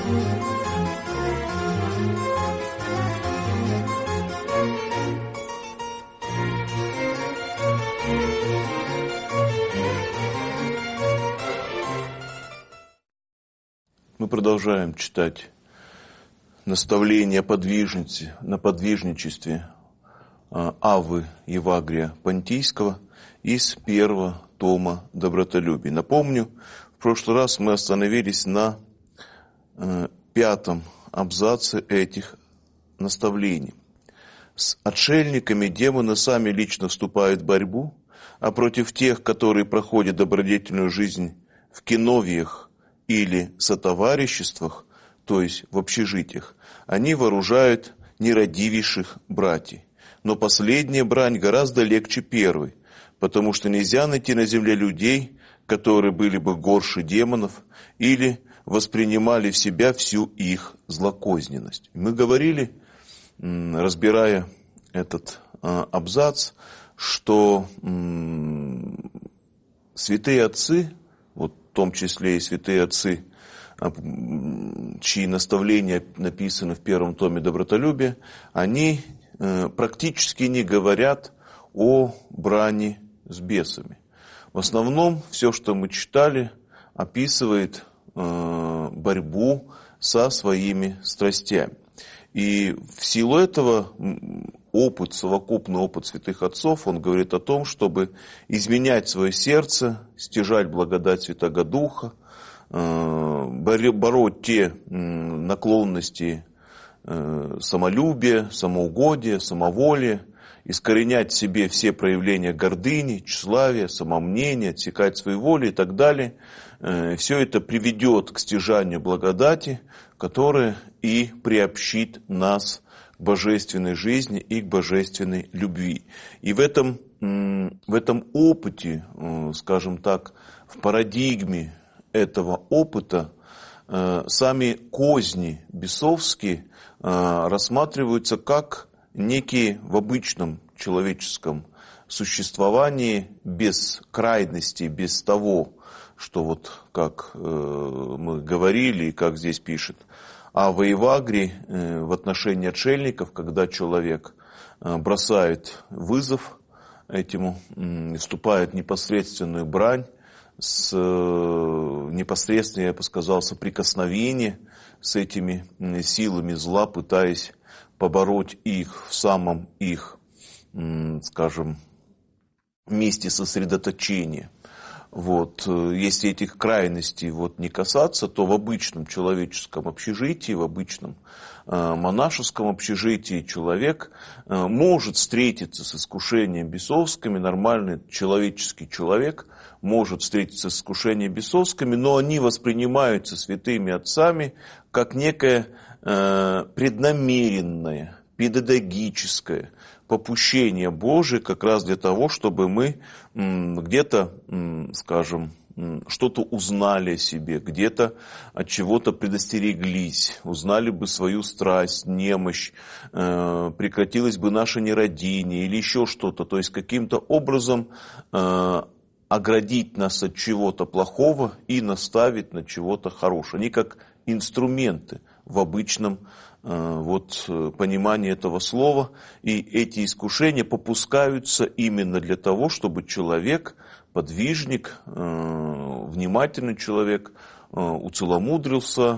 Мы продолжаем читать наставление на подвижничестве Аввы Евагрия Понтийского из первого тома «Добротолюбие». Напомню, в прошлый раз мы остановились на 5-м абзаце этих наставлений. С отшельниками демоны сами лично вступают в борьбу, а против тех, которые проходят добродетельную жизнь в киновиях или сотовариществах, то есть в общежитиях, они вооружают нерадивейших братьев. Но последняя брань гораздо легче первой, потому что нельзя найти на земле людей, которые были бы горше демонов или воспринимали в себя всю их злокозненность. Мы говорили, разбирая этот абзац, что святые отцы, вот в том числе и святые отцы, чьи наставления написаны в первом томе «Добротолюбие», они практически не говорят о брани с бесами. В основном все, что мы читали, описывает борьбу со своими страстями. И в силу этого совокупный опыт святых отцов, он говорит о том, чтобы изменять свое сердце, стяжать благодать Святаго Духа, бороть те наклонности самолюбия, самоугодия, самоволия, искоренять в себе все проявления гордыни, тщеславия, самомнения, отсекать свои воли и так далее. Все это приведет к стяжанию благодати, которая и приобщит нас к божественной жизни и к божественной любви. И в этом опыте, скажем так, в парадигме этого опыта, сами козни бесовские рассматриваются как некие в обычном человеческом существовании без крайности, без того, что вот как мы говорили и как здесь пишет Авва Евагрий в отношении отшельников, когда человек бросает вызов этому, вступает в непосредственную брань, с непосредственное, я бы сказал, соприкосновение с этими силами зла, пытаясь побороть их в самом их, скажем, месте сосредоточения. Вот. Если этих крайностей не касаться, то в обычном человеческом общежитии, в обычном монашеском общежитии человек может встретиться с искушением бесовскими, нормальный человеческий человек может встретиться с искушением бесовскими, но они воспринимаются святыми отцами как некое преднамеренное, педагогическое попущение Божие как раз для того, чтобы мы где-то, скажем, что-то узнали о себе, где-то от чего-то предостереглись, узнали бы свою страсть, немощь, прекратилось бы наше нерадение или еще что-то. То есть каким-то образом оградить нас от чего-то плохого и наставить на чего-то хорошего. Они как инструменты в обычном понимании этого слова. И эти искушения попускаются именно для того, чтобы человек, подвижник, внимательный человек, уцеломудрился,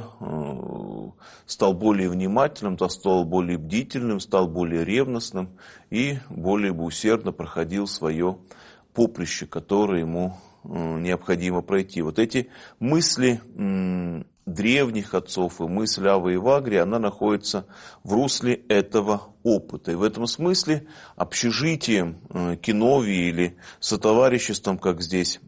стал более внимательным, стал более бдительным, стал более ревностным и более бы усердно проходил свое поприще, которое ему необходимо пройти. Вот эти мысли древних отцов и мысль Аввы Евагрия, она находится в русле этого опыта. И в этом смысле общежитием, киновией или сотовариществом, как здесь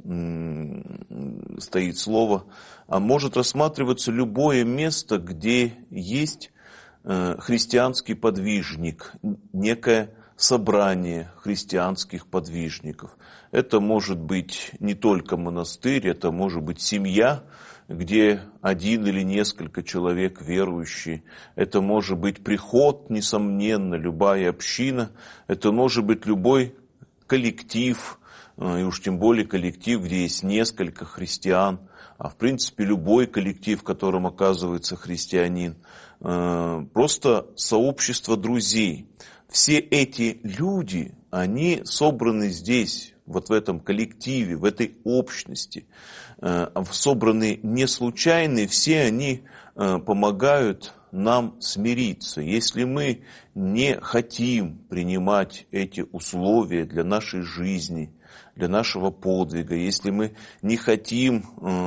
стоит слово, может рассматриваться любое место, где есть христианский подвижник, некое собрание христианских подвижников. Это может быть не только монастырь, это может быть семья, где один или несколько человек верующие. Это может быть приход, несомненно, любая община. Это может быть любой коллектив, и уж тем более коллектив, где есть несколько христиан, а в принципе любой коллектив, в котором оказывается христианин, просто сообщество друзей. Все эти люди, они собраны здесь, вот в этом коллективе, в этой общности, собраны не случайно, все они помогают нам смириться. Если мы не хотим принимать эти условия для нашей жизни, для нашего подвига, если мы не хотим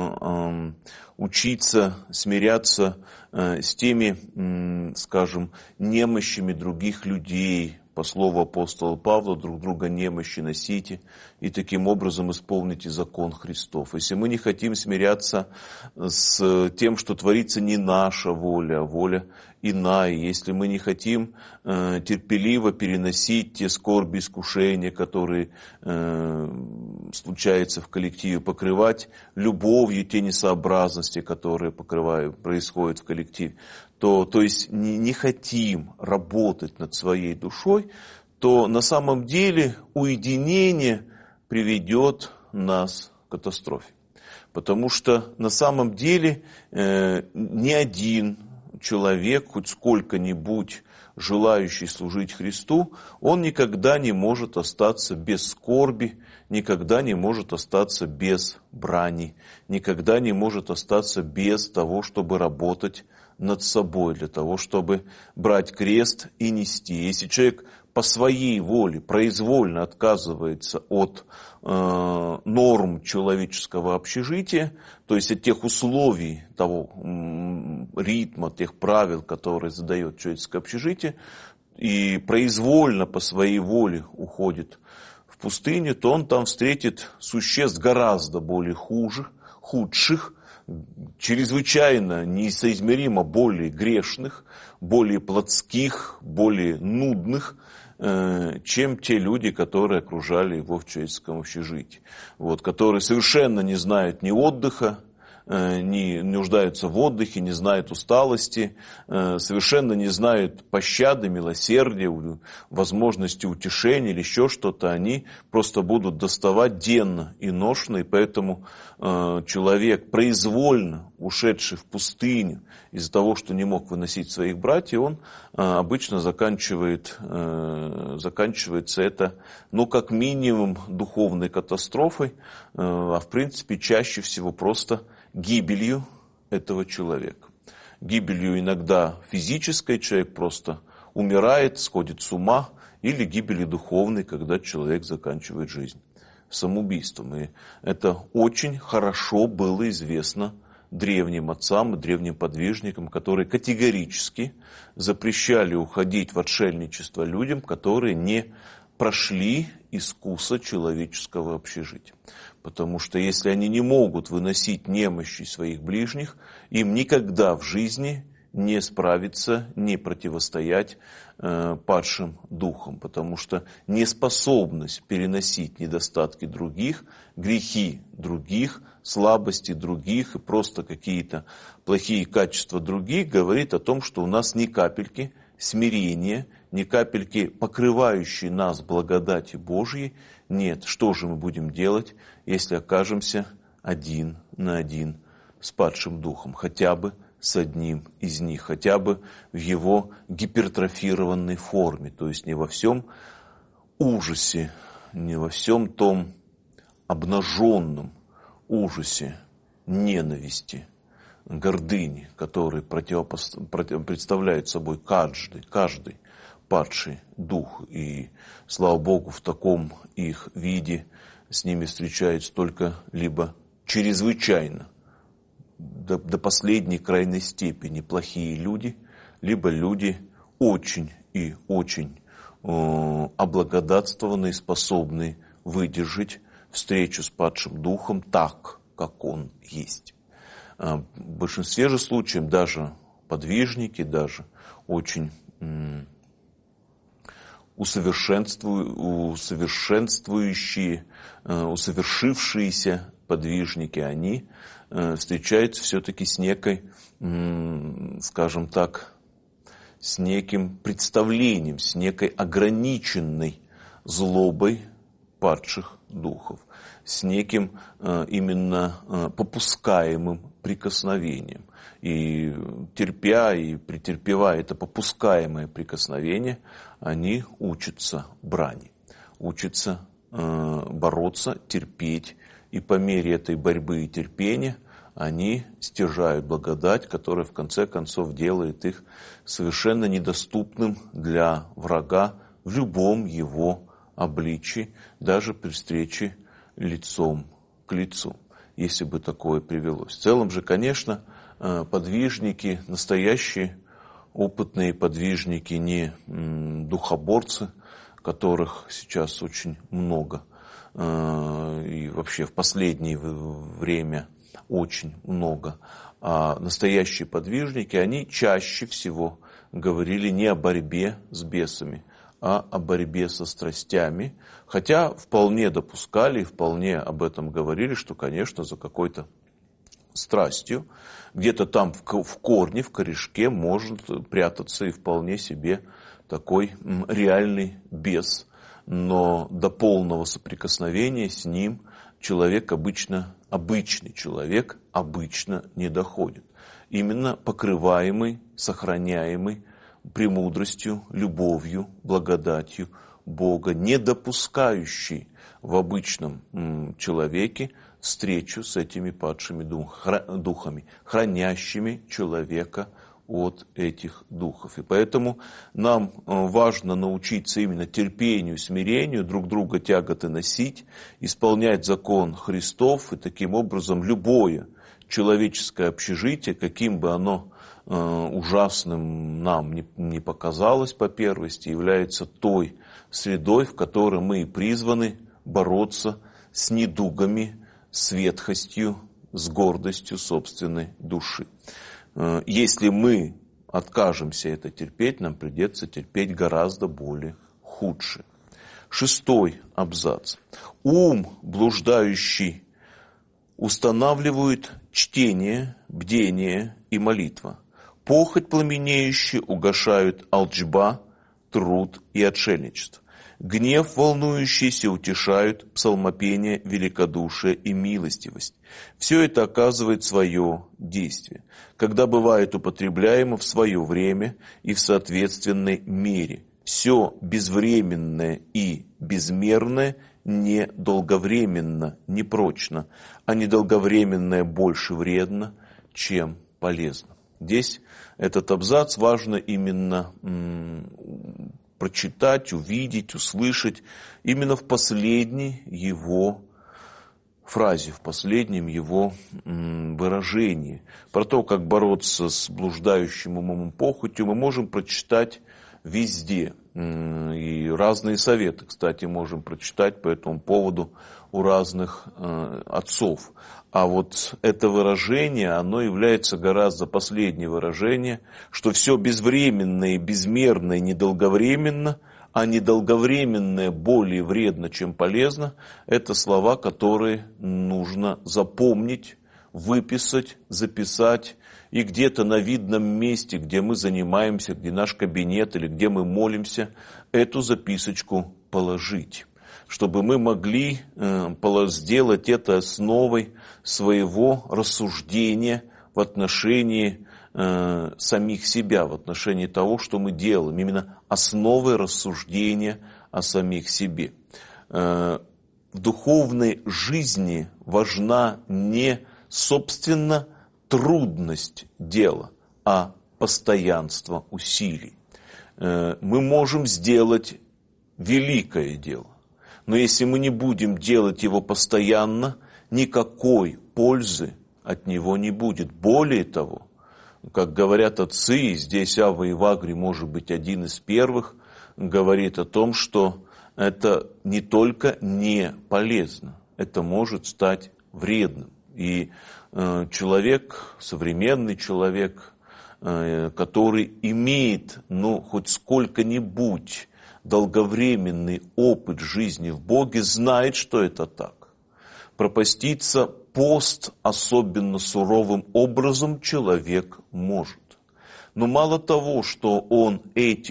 учиться смиряться с теми, скажем, немощами других людей, по слову апостола Павла, друг друга немощи носите, и таким образом исполните закон Христов. Если мы не хотим смиряться с тем, что творится не наша воля, а воля иная, если мы не хотим терпеливо переносить те скорби, искушения, которые случаются в коллективе, покрывать любовью те несообразности, которые происходят в коллективе, то есть не хотим работать над своей душой, то на самом деле уединение приведет нас к катастрофе. Потому что на самом деле ни один человек, хоть сколько-нибудь желающий служить Христу, он никогда не может остаться без скорби, никогда не может остаться без брани, никогда не может остаться без того, чтобы работать над собой, для того, чтобы брать крест и нести. Если человек по своей воле произвольно отказывается от норм человеческого общежития, то есть от тех условий, того ритма, тех правил, которые задает человеческое общежитие, и произвольно по своей воле уходит в пустыню, то он там встретит существ гораздо более худших, чрезвычайно несоизмеримо более грешных, более плотских, более нудных, чем те люди, которые окружали его в человеческом общежитии. Которые совершенно не знают ни отдыха, не нуждаются в отдыхе, не знают усталости, совершенно не знают пощады, милосердия, возможности утешения или еще что-то. Они просто будут доставать денно и ношно, и поэтому человек, произвольно ушедший в пустыню из-за того, что не мог выносить своих братьев, он обычно заканчивается это, как минимум, духовной катастрофой, а в принципе чаще всего просто гибелью этого человека. Гибелью иногда физической, человек просто умирает, сходит с ума, или гибелью духовной, когда человек заканчивает жизнь самоубийством. И это очень хорошо было известно древним отцам и древним подвижникам, которые категорически запрещали уходить в отшельничество людям, которые не прошли искуса человеческого общежития. Потому что если они не могут выносить немощи своих ближних, им никогда в жизни не справиться, не противостоять падшим духам. Потому что неспособность переносить недостатки других, грехи других, слабости других и просто какие-то плохие качества других говорит о том, что у нас ни капельки смирения, ни капельки покрывающей нас благодати Божьей нет. Что же мы будем делать, если окажемся один на один с падшим духом? Хотя бы с одним из них, хотя бы в его гипертрофированной форме. То есть не во всем ужасе, не во всем том обнаженном ужасе ненависти, гордыни, которые представляют собой каждый падший дух. И, слава Богу, в таком их виде с ними встречаются только либо чрезвычайно, до последней крайней степени плохие люди, либо люди очень и очень облагодатствованные, способные выдержать встречу с падшим духом так, как он есть. В большинстве же случаев даже подвижники, даже очень усовершившиеся подвижники, они встречаются все-таки с некой, скажем так, с неким представлением, с некой ограниченной злобой падших духов. с неким именно попускаемым прикосновением. И терпя и претерпевая это попускаемое прикосновение, они учатся брани, учатся бороться, терпеть. И по мере этой борьбы и терпения они стяжают благодать, которая в конце концов делает их совершенно недоступным для врага в любом его обличии, даже при встрече лицом к лицу, если бы такое привелось. В целом же, конечно, подвижники, настоящие опытные подвижники, не духоборцы, которых сейчас очень много, и вообще в последнее время очень много, а настоящие подвижники, они чаще всего говорили не о борьбе с бесами, а о борьбе со страстями, хотя вполне допускали и вполне об этом говорили, что, конечно, за какой-то страстью где-то там в корне, в корешке может прятаться и вполне себе такой реальный бес, но до полного соприкосновения с ним человек обычный человек обычно не доходит. Именно покрываемый, сохраняемый премудростью, любовью, благодатью Бога, не допускающий в обычном человеке встречу с этими падшими духами, хранящими человека от этих духов. И поэтому нам важно научиться именно терпению, смирению, друг друга тяготы носить, исполнять закон Христов, и таким образом любое человеческое общежитие, каким бы оно ужасным нам не показалось по первости, является той средой, в которой мы призваны бороться с недугами, с ветхостью, с гордостью собственной души. Если мы откажемся это терпеть, нам придется терпеть гораздо более худшее. 6-й абзац. Ум, блуждающий, устанавливает чтение, бдение и молитва. Похоть пламенеющая угашают алчба, труд и отшельничество. Гнев волнующийся утешают псалмопение, великодушие и милостивость. Все это оказывает свое действие, когда бывает употребляемо в свое время и в соответственной мере. Все безвременное и безмерное недолговременно, непрочно, а недолговременное больше вредно, чем полезно. Здесь этот абзац важно именно прочитать, увидеть, услышать именно в последней его фразе, в последнем его выражении. Про то, как бороться с блуждающим умом и похотью, мы можем прочитать везде. И разные советы, кстати, можем прочитать по этому поводу у разных отцов. А вот это выражение, оно является гораздо последнее выражение, что все безвременное, безмерное, недолговременно, а недолговременное более вредно, чем полезно. Это слова, которые нужно запомнить, выписать, записать и где-то на видном месте, где мы занимаемся, где наш кабинет или где мы молимся, эту записочку положить, чтобы мы могли сделать это основой своего рассуждения в отношении самих себя, в отношении того, что мы делаем, именно основой рассуждения о самих себе. В духовной жизни важна не, собственно, трудность дела, а постоянство усилий. Мы можем сделать великое дело, но если мы не будем делать его постоянно, никакой пользы от него не будет. Более того, как говорят отцы, и здесь Авва Евагрий, может быть, один из первых, говорит о том, что это не только не полезно, это может стать вредным. И человек, современный человек, который имеет, хоть сколько-нибудь долговременный опыт жизни в Боге, знает, что это так. Пропаститься пост особенно суровым образом человек может. Но мало того, что он этим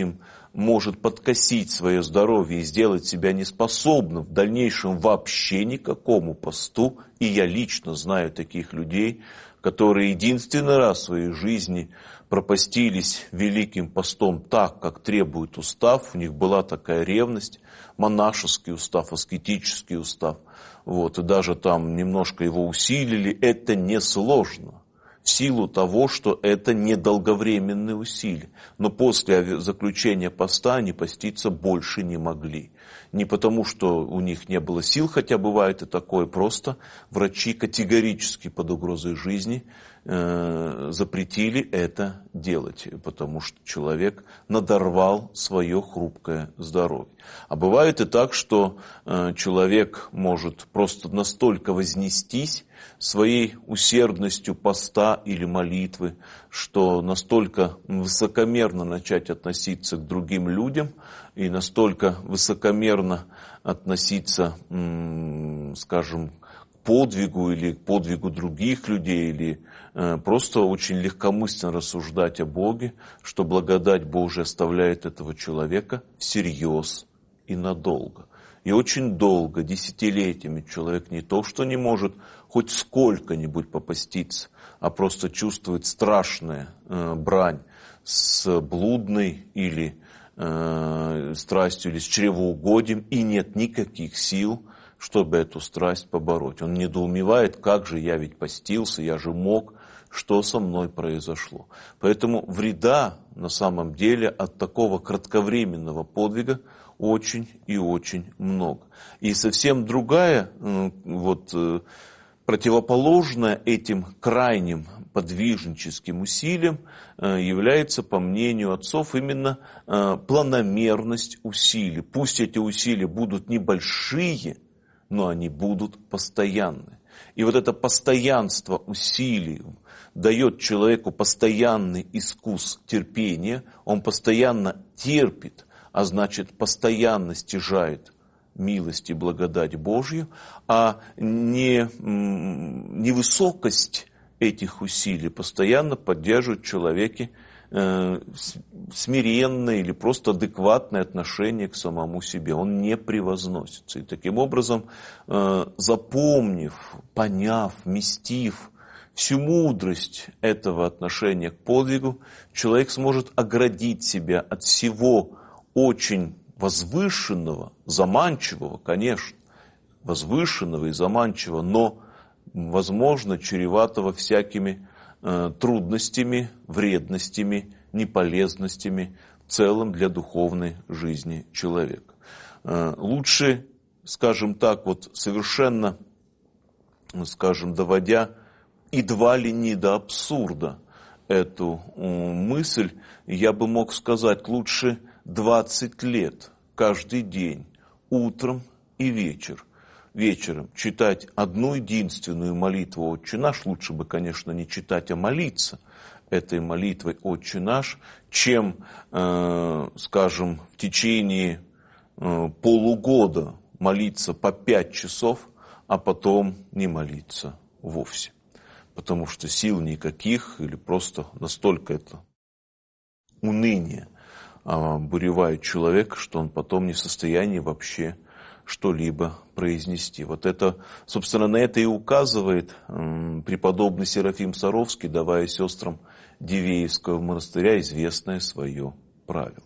может подкосить свое здоровье и сделать себя неспособным в дальнейшем вообще никакому посту. И я лично знаю таких людей, которые единственный раз в своей жизни пропастились великим постом так, как требует устав. У них была такая ревность, монашеский устав, аскетический устав. И даже там немножко его усилили. Это несложно, в силу того, что это недолговременные усилия. Но после заключения поста они поститься больше не могли. Не потому, что у них не было сил, хотя бывает и такое, просто врачи категорически под угрозой жизни запретили это делать, потому что человек надорвал свое хрупкое здоровье. А бывает и так, что человек может просто настолько вознестись своей усердностью поста или молитвы, что настолько высокомерно начать относиться к другим людям и настолько высокомерно относиться, скажем, к подвигу или к подвигу других людей, или просто очень легкомысленно рассуждать о Боге, что благодать Божия оставляет этого человека всерьез и надолго. И очень долго, десятилетиями человек не то, что не может хоть сколько-нибудь попаститься, а просто чувствует страшную брань с блудной или страстью, или с чревоугодием, и нет никаких сил, чтобы эту страсть побороть. Он недоумевает, как же я ведь постился, я же мог, что со мной произошло. Поэтому вреда на самом деле от такого кратковременного подвига очень и очень много. И совсем другая, противоположная этим крайним подвижническим усилиям является, по мнению отцов, именно планомерность усилий. Пусть эти усилия будут небольшие, но они будут постоянны. И это постоянство усилий дает человеку постоянный искус терпения, он постоянно терпит, а значит постоянно стяжает милость и благодать Божью, а не высокость этих усилий постоянно поддерживает в человеке смиренное или просто адекватное отношение к самому себе. Он не превозносится. И таким образом, запомнив, поняв, вместив всю мудрость этого отношения к подвигу, человек сможет оградить себя от всего очень возвышенного, заманчивого, конечно, возвышенного и заманчивого, но, возможно, чреватого всякими трудностями, вредностями, неполезностями в целом для духовной жизни человека. Лучше, скажем так, совершенно, доводя едва ли не до абсурда эту мысль, я бы мог сказать, лучше 20 лет каждый день, утром и вечером читать одну единственную молитву «Отче наш», лучше бы, конечно, не читать, а молиться этой молитвой «Отче наш», чем, в течение полугода молиться по 5 часов, а потом не молиться вовсе. Потому что сил никаких, или просто настолько это уныние обуревает человека, что он потом не в состоянии вообще что-либо произнести. Это, собственно, на это и указывает преподобный Серафим Саровский, давая сестрам Дивеевского монастыря известное свое правило.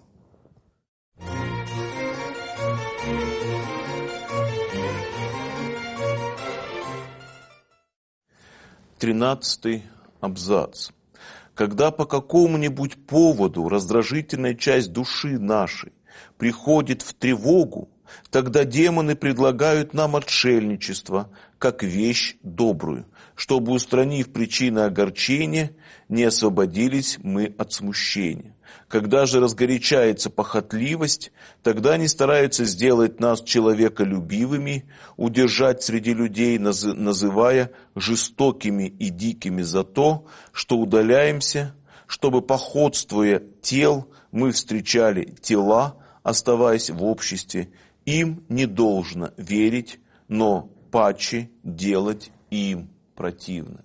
13 абзац. Когда по какому-нибудь поводу раздражительная часть души нашей приходит в тревогу, тогда демоны предлагают нам отшельничество, как вещь добрую, чтобы, устранив причины огорчения, не освободились мы от смущения. Когда же разгорячается похотливость, тогда они стараются сделать нас человеколюбивыми, удержать среди людей, называя жестокими и дикими за то, что удаляемся, чтобы, походствуя тел, мы встречали тела, оставаясь в обществе. Им не должно верить, но паче делать им противно.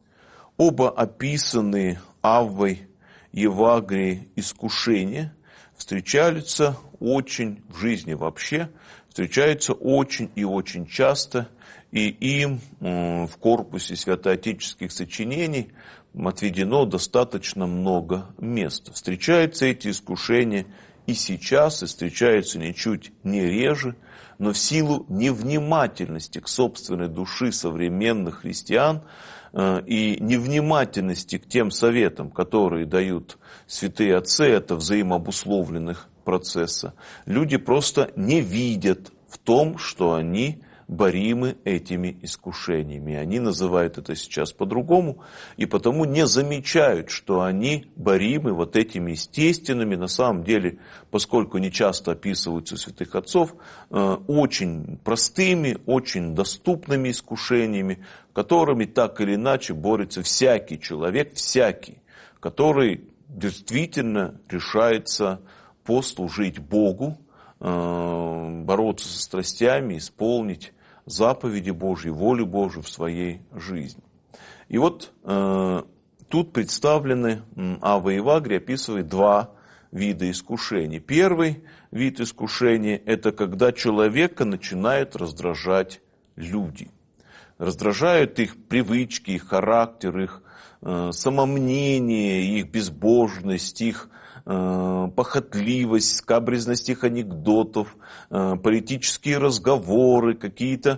Оба описанные Аввой Евагрии искушения встречаются очень в жизни вообще, встречаются очень и очень часто, и им в корпусе святоотеческих сочинений отведено достаточно много места. Встречаются эти искушения и сейчас, и встречаются ничуть не реже, но в силу невнимательности к собственной душе современных христиан и невнимательности к тем советам, которые дают святые отцы, это взаимообусловленных процесса, люди просто не видят в том, что они боримы этими искушениями. Они называют это сейчас по-другому, и потому не замечают, что они боримы вот этими естественными, на самом деле, поскольку не часто описываются у святых отцов, очень простыми, очень доступными искушениями, которыми так или иначе борется всякий человек, который действительно решается послужить Богу, бороться со страстями, исполнить заповеди Божьи, волю Божию в своей жизни. И вот тут представлены, Ава Евагрий описывает два вида искушений. Первый вид искушения – это когда человека начинают раздражать люди. Раздражают их привычки, их характер, их самомнение, их безбожность, их похотливость, скабрезность их анекдотов, политические разговоры, какие-то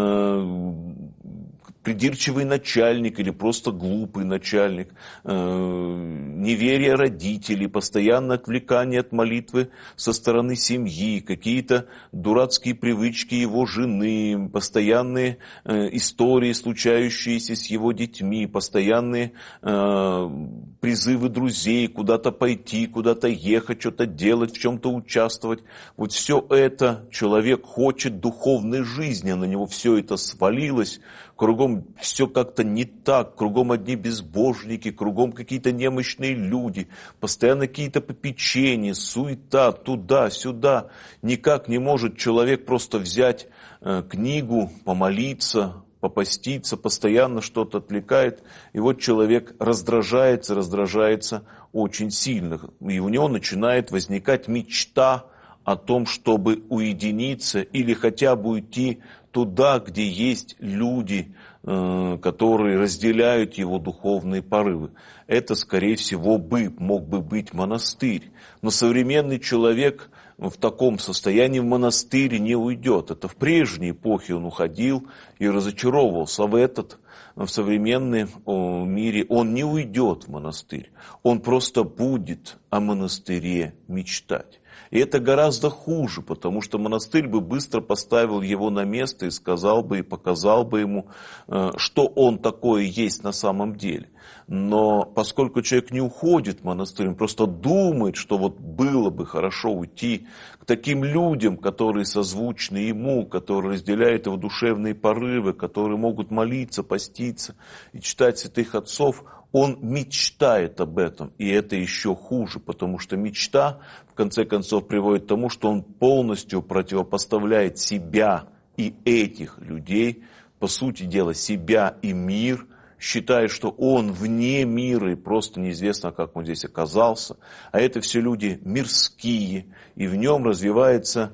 придирчивый начальник или просто глупый начальник, неверие родителей, постоянное отвлекание от молитвы со стороны семьи, какие-то дурацкие привычки его жены, постоянные истории, случающиеся с его детьми, постоянные призывы друзей куда-то пойти, куда-то ехать, что-то делать, в чем-то участвовать. Вот все это человек хочет духовной жизни, а на него все это свалилось. Кругом все как-то не так, кругом одни безбожники, кругом какие-то немощные люди, постоянно какие-то попечения, суета, туда-сюда. Никак не может человек просто взять книгу, помолиться, попаститься, постоянно что-то отвлекает. И вот человек раздражается очень сильно. И у него начинает возникать мечта о том, чтобы уединиться или хотя бы уйти туда, где есть люди, которые разделяют его духовные порывы. Это, скорее всего, мог бы быть монастырь. Но современный человек в таком состоянии в монастырь не уйдет. Это в прежней эпохе он уходил и разочаровывался. В современном мире он не уйдет в монастырь. Он просто будет о монастыре мечтать. И это гораздо хуже, потому что монастырь бы быстро поставил его на место и сказал бы, и показал бы ему, что он такое есть на самом деле. Но поскольку человек не уходит в монастырь, он просто думает, что вот было бы хорошо уйти к таким людям, которые созвучны ему, которые разделяют его душевные порывы, которые могут молиться, поститься и читать святых отцов, он мечтает об этом, и это еще хуже, потому что мечта, в конце концов, приводит к тому, что он полностью противопоставляет себя и этих людей, по сути дела, себя и мир, считает, что он вне мира, и просто неизвестно, как он здесь оказался. А это все люди мирские, и в нем развивается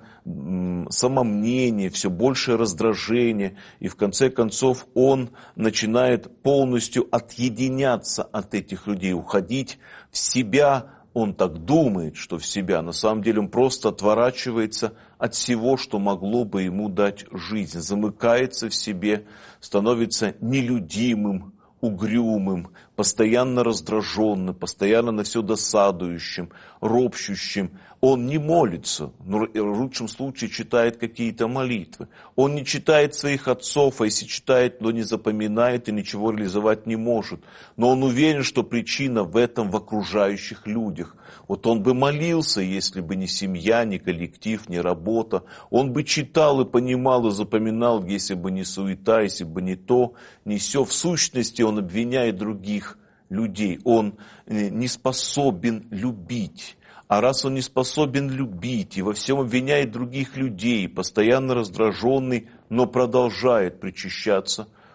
самомнение, все большее раздражение, и в конце концов он начинает полностью отъединяться от этих людей, уходить в себя. Он так думает, что в себя. На самом деле он просто отворачивается от всего, что могло бы ему дать жизнь, замыкается в себе, становится нелюдимым, угрюмым, постоянно раздраженным, постоянно на все досадующим, ропщущим. Он не молится, но в лучшем случае читает какие-то молитвы. Он не читает своих отцов, а если читает, но не запоминает и ничего реализовать не может. Но он уверен, что причина в этом в окружающих людях. Вот он бы молился, если бы не семья, не коллектив, не работа. Он бы читал и понимал, и запоминал, если бы не суета, если бы не то, не сё. В сущности, он обвиняет других людей. Он не способен любить. А раз он не способен любить и во всем обвиняет других людей, постоянно раздраженный, но продолжает причащаться,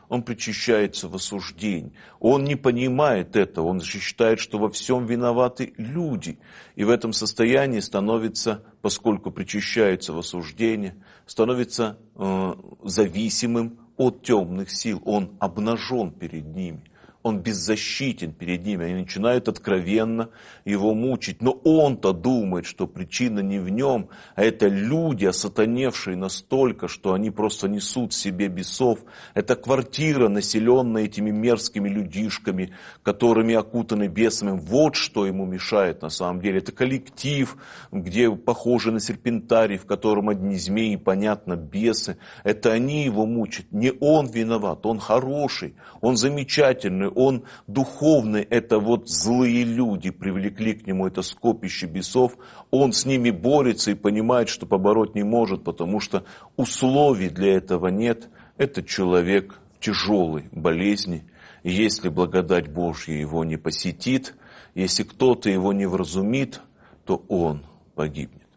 он причащается в осуждении. Он не понимает этого, он считает, что во всем виноваты люди. И в этом состоянии становится, поскольку причащается в осуждении, становится зависимым от темных сил. Он обнажен перед ними. Он беззащитен перед ними, они начинают откровенно его мучить. Но он-то думает, что причина не в нем, а это люди, осатаневшие настолько, что они просто несут в себе бесов. Это квартира, населенная этими мерзкими людишками, которыми окутаны бесами. Вот что ему мешает на самом деле. Это коллектив, где похожи на серпентарий, в котором одни змеи, понятно, бесы. Это они его мучат. Не он виноват, он хороший, он замечательный. Он духовный, это вот злые люди привлекли к нему это скопище бесов. Он с ними борется и понимает, что побороть не может, потому что условий для этого нет. Этот человек в тяжелой болезни. И если благодать Божья его не посетит, если кто-то его не вразумит, то он погибнет.